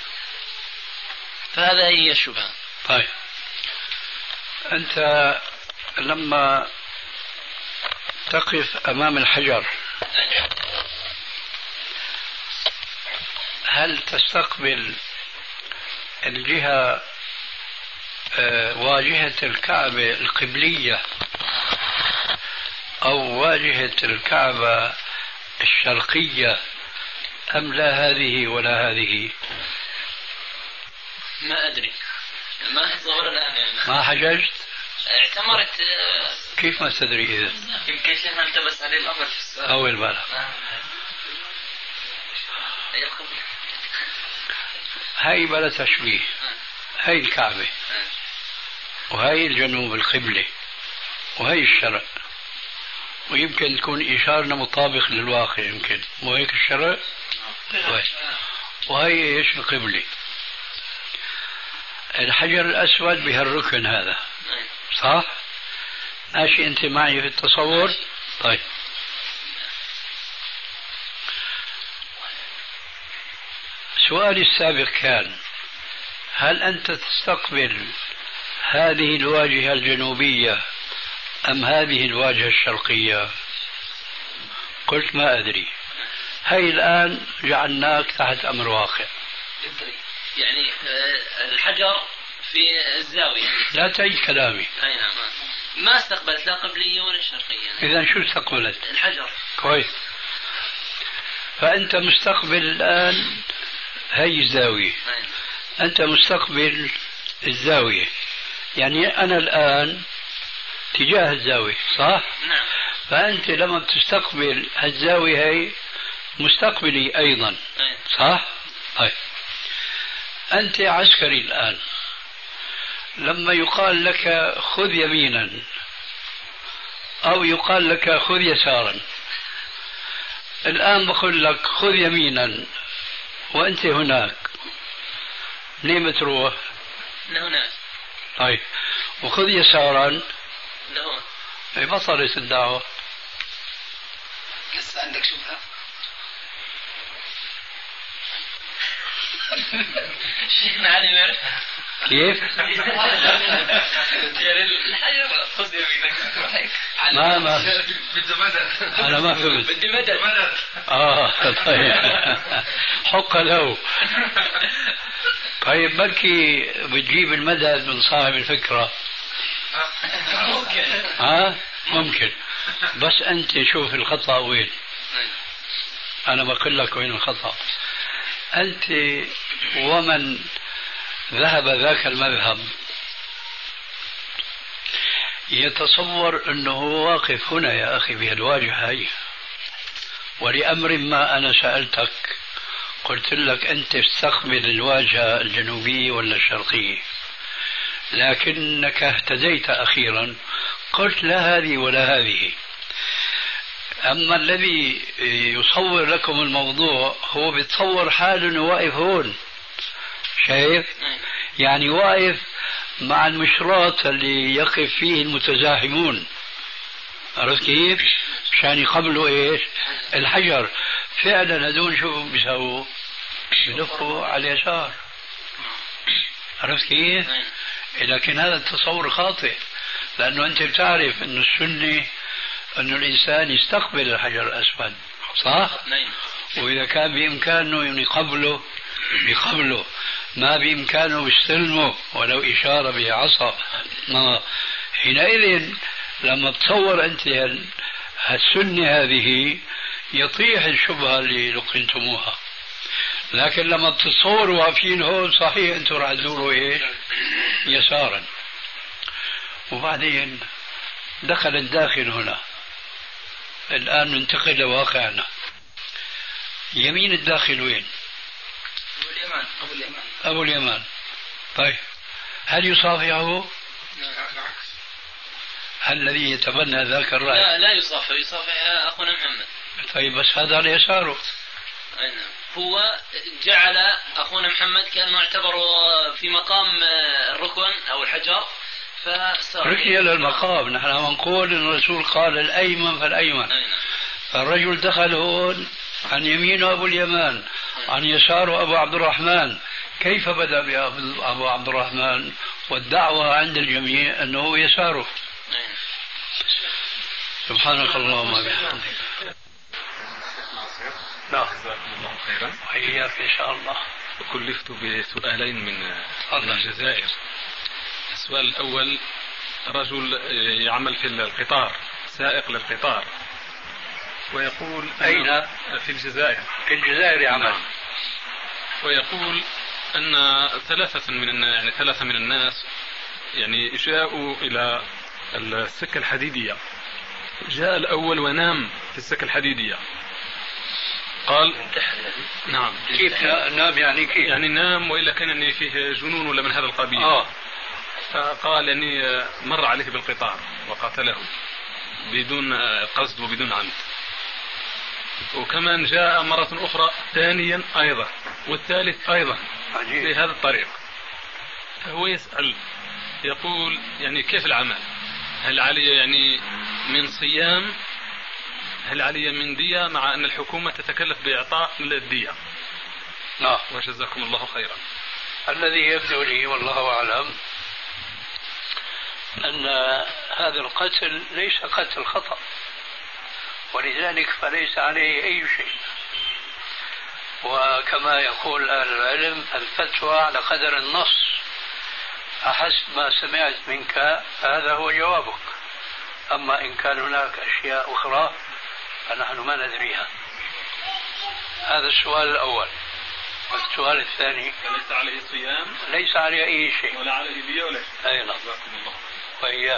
S6: فهذا هي الشبهة.
S3: طيب أنت لما تقف أمام الحجر هل تستقبل الجهة واجهة الكعبة القبلية أو واجهة الكعبة الشرقية أم لا هذه ولا هذه؟
S6: ما أدري، ما أتصور الآن يعني.
S3: ما حججت؟
S6: اعتمرت.
S3: كيف ما تدري إذا؟
S6: يمكن شيخنا التبس عليه الأمر في السؤال
S3: أول بالك. هاي بلا تشبيه، هاي الكعبة وهاي الجنوب القبلة وهي الشرق، ويمكن تكون إشارة مطابق للواقع، يمكن مو هيك الشرق وهي إيش القبلة. الحجر الأسود بهالركن هذا صح؟ ماشي أنت معي في التصور؟ طيب سؤالي السابق كان هل أنت تستقبل هذه الواجهة الجنوبية أم هذه الواجهة الشرقية؟ قلت ما أدري. هاي الآن جعلناك تحت أمر واقع.
S6: يعني الحجر في الزاوية.
S3: لا تعيد كلامي.
S6: أي نعم. ما استقبلت لا قبلية ولا شرقية.
S3: إذا شو استقبلت؟
S6: الحجر.
S3: كويس. فأنت مستقبل الآن هاي الزاوية. أنت مستقبل الزاوية، يعني أنا الآن تجاه الزاوية صح؟
S6: نعم.
S3: فأنت لما بتستقبل الزاوية هي مستقبلي أيضا صح؟ طيب أنت عسكري الآن، لما يقال لك خذ يمينا أو يقال لك خذ يسارا، الآن بقول لك خذ يمينا وأنت هناك، ليه بتروح؟
S6: لهناك.
S3: طيب وخذ يسارا
S6: لهون.
S3: بطلت الدعوة.
S2: لسه عندك شبهة؟
S6: شيخنا علي
S3: كيف؟
S6: الحجر خذ يمينك.
S3: ما
S5: بده مدد.
S3: أنا ما فهمت.
S6: بدي مدد.
S3: طيب حق له. طيب بلكي بتجيب المدد من صاحب الفكرة.
S6: ممكن.
S3: ممكن، بس أنت شوف الخطأ وين. أنا بقول لك وين الخطأ. أنت ومن ذهب ذاك المذهب يتصور أنه واقف هنا يا أخي بهالواجهة هي، ولأمر ما أنا سألتك قلت لك أنت استقبل الواجهة الجنوبية ولا الشرقية، لكنك اهتديت أخيرا قلت لا هذه ولا هذه. أما الذي يصور لكم الموضوع هو بيتصور حاله أنه واقف هون، شايف؟ يعني واقف مع المشراط اللي يقف فيه المتزاحمون، عرفت كيف؟ مشان يقبلوا ايش؟ الحجر. فعلا هذول شو بيسووا؟ بيدقوا على اليسار، عرفت كيف؟ لكن هذا التصور خاطئ، لأنه أنت بتعرف أن السنة أن الإنسان يستقبل الحجر الأسود، صح؟ وإذا كان بإمكانه يقبله بقبله، ما بإمكانه يستلمه ولو إشارة بعصا. حينئذ لما تصور أنت السنة هذه يطيح الشبهة اللي لقنتموها. لكن لما تتصوروا واقفين هون صحيح أنتم راح تزوروا إيش؟ يسارا. وبعدين دخل الداخل هنا. الآن ننتقل لواقعنا. يمين الداخل وين؟ أبو اليمان. طيب هل يصافحه؟ هل الذي يتبنى ذاك الرأي؟
S6: لا يصافح أخونا محمد.
S3: طيب بس هذا على يساره.
S6: هو جعل أخونا محمد كأنه اعتبره في مقام الركن أو الحجر،
S3: ركي للمقام. نحن نقول إن الرسول قال الأيمن فالأيمن. فالرجل دخل هون عن يمينه أبو اليمان، عن يساره أبو عبد الرحمن. كيف بدأ بأبو عبد الرحمن والدعوة عند الجميع أنه يساره؟ سبحانك اللهم وبحمدك. لا
S8: جزاكم الله خيرا.
S3: وإياك إن شاء الله.
S8: كلفت بسؤالين من الجزائر. السؤال الأول: رجل يعمل في القطار، سائق للقطار، ويقول
S3: أين؟
S8: في الجزائر.
S3: في الجزائر يعمل.
S8: ويقول أن ثلاثة من الناس جاءوا إلى السكة الحديدية. جاء الأول ونام في السكة الحديدية. قال نعم.
S3: كيف نام؟ يعني كيف؟
S8: يعني نام وإلا كان فيه جنون ولا من هذا القبيل. فقال مر عليه بالقطار وقتله بدون قصد وبدون عمد. وكمان جاء مرة أخرى ثانيا أيضا، والثالث أيضا بهذا الطريق. فهو يسأل يقول كيف العمل؟ هل علي من صيام؟ هل علي من دية، مع أن الحكومة تتكلف بإعطاء الدية؟
S3: لا.
S8: وجزاكم الله خيرا.
S3: الذي يبدو لي والله أعلم أن هذا القتل ليس قتل خطأ، ولذلك فليس عليه أي شيء. وكما يقول أهل العلم: الفتوى على قدر النص، فحسب ما سمعت منك هذا هو جوابك. أما إن كان هناك أشياء أخرى فنحن ما ندريها. هذا السؤال الأول. والسؤال الثاني:
S8: ليس عليه صيام؟
S3: ليس عليه أي شيء
S8: ولا عليه دية ولا شيء.
S3: أي نعم. وإياه.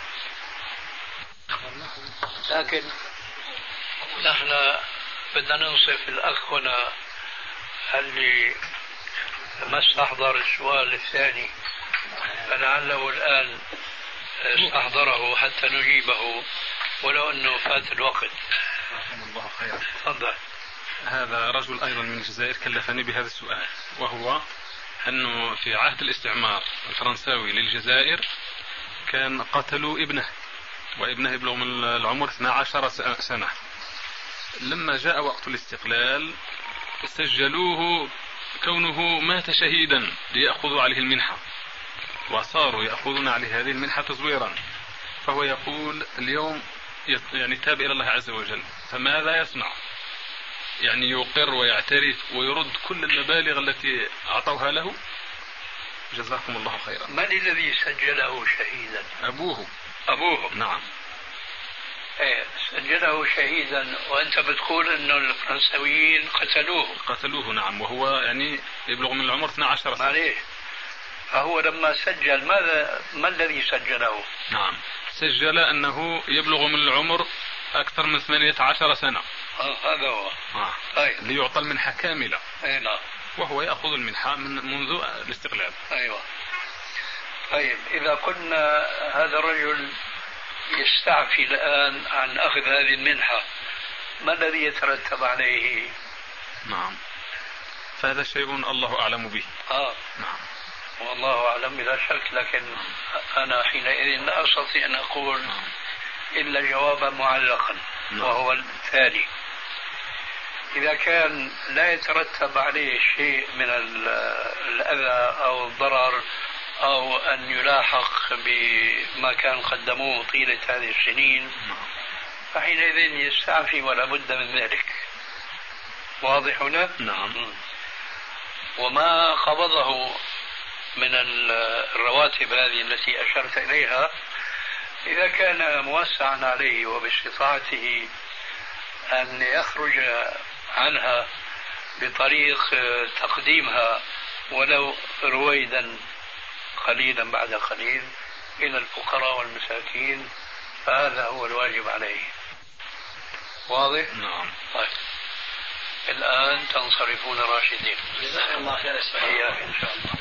S3: لكن نحن بدنا ننصف الأخ هنا اللي ما استحضر السؤال الثاني، فلعله الآن استحضره حتى نجيبه ولو أنه فات الوقت.
S8: الله خيرا.
S3: تفضل.
S8: هذا رجل أيضا من الجزائر كلفني بهذا السؤال، وهو أنه في عهد الاستعمار الفرنساوي للجزائر كان قتلوا ابنه، وابنه يبلغ من العمر 12 سنة. لما جاء وقت الاستقلال سجلوه كونه مات شهيدا ليأخذوا عليه المنحة، وصاروا يأخذون عليه هذه المنحة تزويرا. فهو يقول اليوم تاب إلى الله عز وجل، فماذا يصنع؟ يقر ويعترف ويرد كل المبالغ التي أعطوها له؟ جزاكم الله خيرا.
S3: من الذي سجله شهيدا؟
S8: أبوه.
S3: أبوه.
S8: نعم.
S3: سجله شهيدا، وأنت بتقول أنه الفرنساويين
S8: قتلوه نعم، وهو يعني يبلغ من العمر 12 سنة.
S3: عليه. فهو لما سجل ما الذي سجله؟
S8: نعم، سجل أنه يبلغ من العمر أكثر من 18 سنة.
S3: هذا هو.
S8: طيب. ليعطى المنحة كاملة.
S3: نعم.
S8: وهو يأخذ المنحة منذ الاستقلال.
S3: أيوة. طيب، إذا كنا هذا الرجل يستعفي الآن عن أخذ هذه المنحة، ما الذي يترتب عليه؟
S8: نعم، فهذا شيء الله أعلم به.
S3: نعم، والله أعلم بلا شك، لكن أنا حينئذ لا أستطيع أن أقول إلا جوابا معلقا، وهو التالي: إذا كان لا يترتب عليه شيء من الأذى أو الضرر أو أن يلاحق بما كان قدموه طيلة هذه السنين، فحينئذ يستعفي ولا بد من ذلك. واضح هنا؟
S8: نعم.
S3: وما قبضه من الرواتب هذه التي أشرت إليها، إذا كان موسعا عليه وباستطاعته أن يخرج عنها بطريق تقديمها ولو رويدا قليلا بعد قليل إلى الفقراء والمساكين، فهذا هو الواجب عليه. واضح؟
S8: نعم.
S3: طيب، الآن تنصرفون راشدين. جزاك الله خير. إياك إن شاء الله.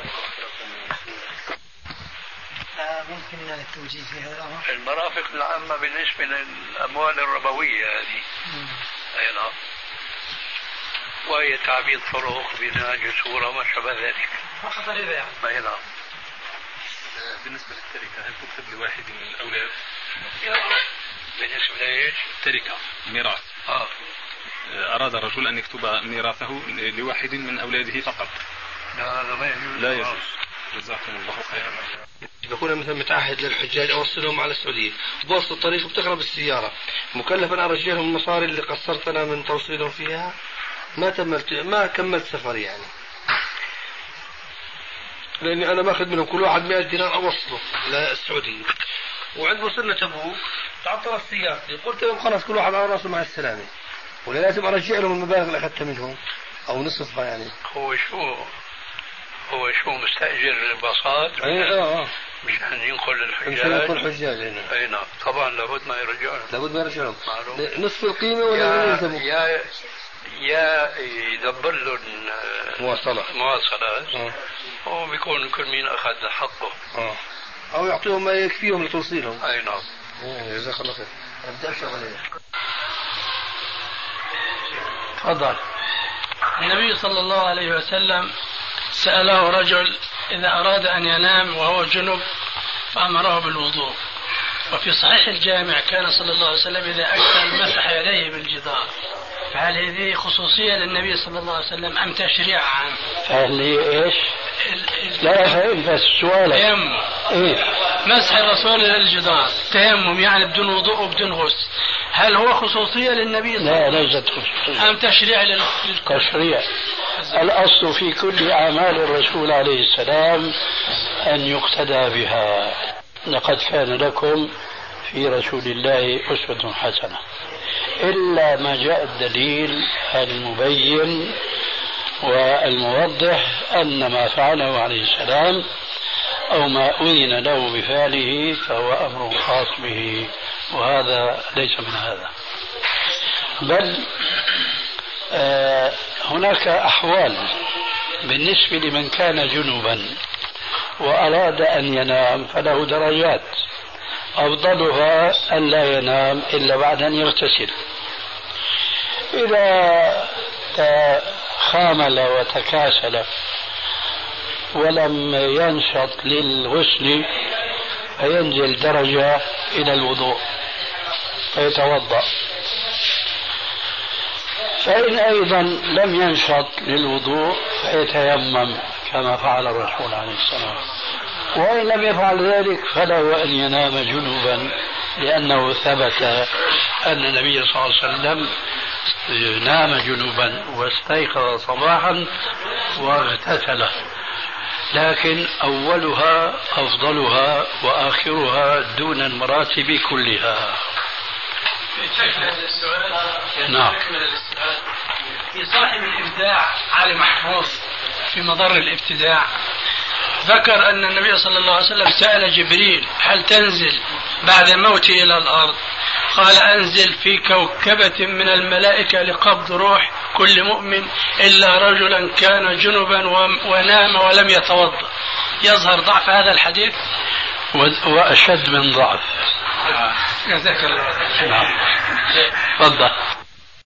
S9: ممكن التوجيه في هذا؟
S3: المرافق العامة بالنسبة للأموال الربوية هذه. أي نعم. وهي تعبيد طرق، بناء جسور وما شابه ذلك.
S9: فقط الربا.
S3: أي نعم.
S8: بالنسبة للتركة هل تكتب لواحد من الأولاد؟
S3: بالنسبة لإيش؟
S8: التركة، ميراث. أراد الرجل أن يكتب ميراثه لواحد من أولاده فقط.
S3: لا، هذا ما يجوز.
S8: لا يجوز. جزاكم الله خيرا.
S10: بكون مثلا متعهد للحجاج أوصلهم على السعودية بوسط الطريق وبتخرب السيارة، مكلف أن أرجع لهم المصاري اللي قصرت أنا من توصيلهم فيها، ما كملت سفري يعني، لأني أنا باخذ منهم كل واحد 100 دينار أوصله للسعودية، وعند وصلنا تبوك تعطل السيارة، قلت لهم خلاص كل واحد على راسه مع السلامة، ولا لازم أرجع لهم المبالغ اللي أخذتها منهم أو نصفها يعني.
S3: هو شو مستأجر باصات مشان ينقل الحجاج. اي نعم، طبعا لابد ما يرجعهم.
S10: نصف القيمة ولا يلزموا؟
S3: يا يدبر لهم مواصلات وبيكون كل مين أخذ حقه
S10: أو يعطيهم ما يكفيهم لتوصيلهم.
S3: أي نعم.
S10: جزاك الله خير. أبدأ شغله.
S2: تفضل. النبي صلى الله عليه وسلم سأله رجل إذا أراد أن ينام وهو جنب فأمره بالوضوء، وفي صحيح الجامع كان صلى الله عليه وسلم إذا أكل مسح يديه بالجدار، فهل هذه خصوصية للنبي صلى الله عليه وسلم أم تشريع عام؟
S10: فهل هي إيش؟ لا فهم بس سؤالك.
S2: تيمم. مسح الرسول للجدار تيمم يعني بدون وضوء وبدون غسل، هل هو خصوصية للنبي صلى الله عليه وسلم؟
S10: لا، ليست خصوصية
S2: أم تشريع
S10: تشريع. الأصل في كل أعمال الرسول عليه السلام أن يقتدى بها. لقد كان لكم في رسول الله أسوة حسنة، إلا ما جاء الدليل المبين والموضح أن ما فعله عليه السلام أو ما أذن له بفعله فهو أمر خاص به، وهذا ليس من هذا. بل هناك أحوال بالنسبة لمن كان جنوبا وأراد أن ينام فله درجات، أفضلها أن لا ينام إلا بعد أن يغتسل. إذا خامل وتكاسل ولم ينشط للغسل فينزل درجة إلى الوضوء فيتوضأ، فإن أيضا لم ينشط للوضوء فيتيمم كما فعل الرسول عليه السلام، وإن لم يفعل ذلك فله أن ينام جنوبا، لأنه ثبت أن النبي صلى الله عليه وسلم نام جنوبا واستيقظ صباحا واغتسل، لكن أولها أفضلها وآخرها دون المراتب كلها. نعم.
S2: في صاحب الإبداع علي محفوظ في مضر الابتداع ذكر أن النبي صلى الله عليه وسلم سأل جبريل هل تنزل بعد موتي إلى الأرض؟ قال أنزل في كوكبة من الملائكة لقبض روح كل مؤمن إلا رجلا كان جنبا ونام ولم يتوضأ. يظهر ضعف هذا الحديث
S10: وأشد من ضعف.
S2: جزاك الله.
S10: نعم. تفضل.